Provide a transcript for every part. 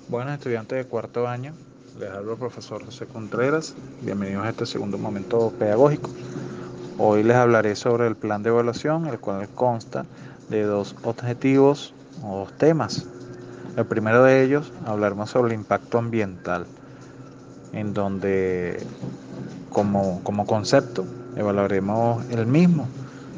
Buenos estudiantes de cuarto año, les hablo el profesor José Contreras. Bienvenidos a este segundo momento pedagógico. Hoy les hablaré sobre el plan de evaluación, el cual consta de dos objetivos o dos temas. El primero de ellos hablaremos sobre el impacto ambiental, en donde como concepto evaluaremos el mismo.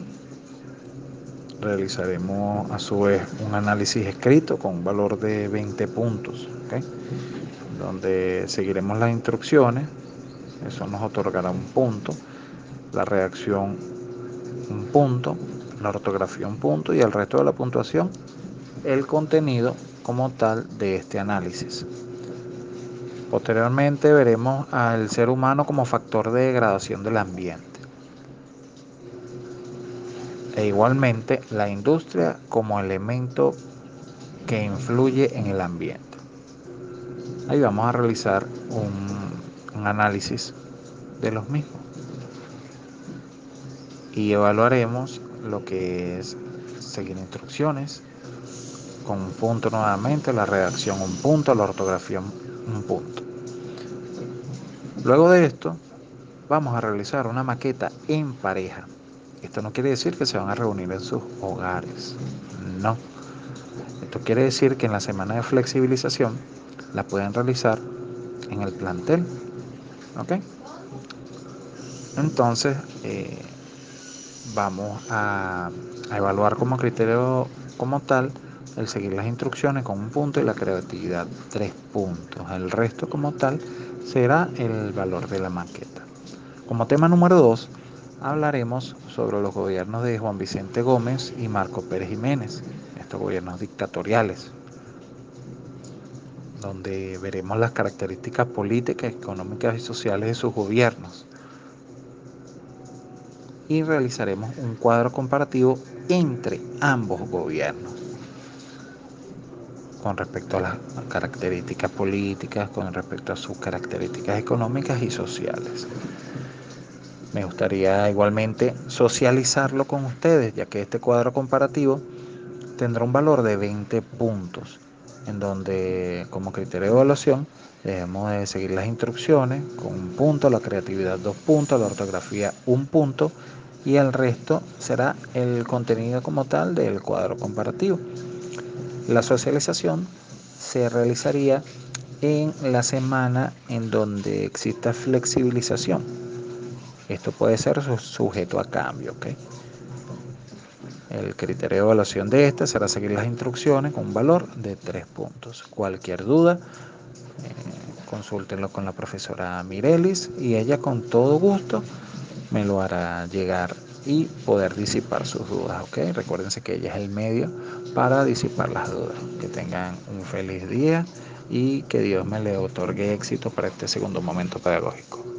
Realizaremos a su vez un análisis escrito con un valor de 20 puntos, ¿okay? Donde seguiremos las instrucciones. Eso nos otorgará un punto, la redacción un punto, la ortografía un punto y el resto de la puntuación, el contenido como tal de este análisis. Posteriormente veremos al ser humano como factor de degradación del ambiente e igualmente la industria como elemento que influye en el ambiente. Ahí vamos a realizar un análisis de los mismos y evaluaremos lo que es seguir instrucciones con un punto nuevamente, la redacción un punto, la ortografía un punto. Luego de esto vamos a realizar una maqueta en pareja. Esto no quiere decir que se van a reunir en sus hogares, no. Esto quiere decir que en la semana de flexibilización la pueden realizar en el plantel, ¿ok? Entonces, vamos a evaluar como criterio como tal el seguir las instrucciones con un punto y la creatividad 3 puntos. El resto como tal será el valor de la maqueta. Como tema número 2 hablaremos sobre los gobiernos de Juan Vicente Gómez y Marco Pérez Jiménez, estos gobiernos dictatoriales, donde veremos las características políticas, económicas y sociales de sus gobiernos y realizaremos un cuadro comparativo entre ambos gobiernos con respecto a las características políticas, con respecto a sus características económicas y sociales. Me gustaría igualmente socializarlo con ustedes, ya que este cuadro comparativo tendrá un valor de 20 puntos, en donde como criterio de evaluación debemos de seguir las instrucciones con un punto, la creatividad 2 puntos, la ortografía un punto y el resto será el contenido como tal del cuadro comparativo. La socialización se realizaría en la semana en donde exista flexibilización. Esto puede ser sujeto a cambio, ¿ok? El criterio de evaluación de esta será seguir las instrucciones con un valor de 3 puntos. Cualquier duda, consúltenlo con la profesora Mirelis y ella con todo gusto me lo hará llegar y poder disipar sus dudas, ¿ok? Recuérdense que ella es el medio para disipar las dudas. Que tengan un feliz día y que Dios me le otorgue éxito para este segundo momento pedagógico.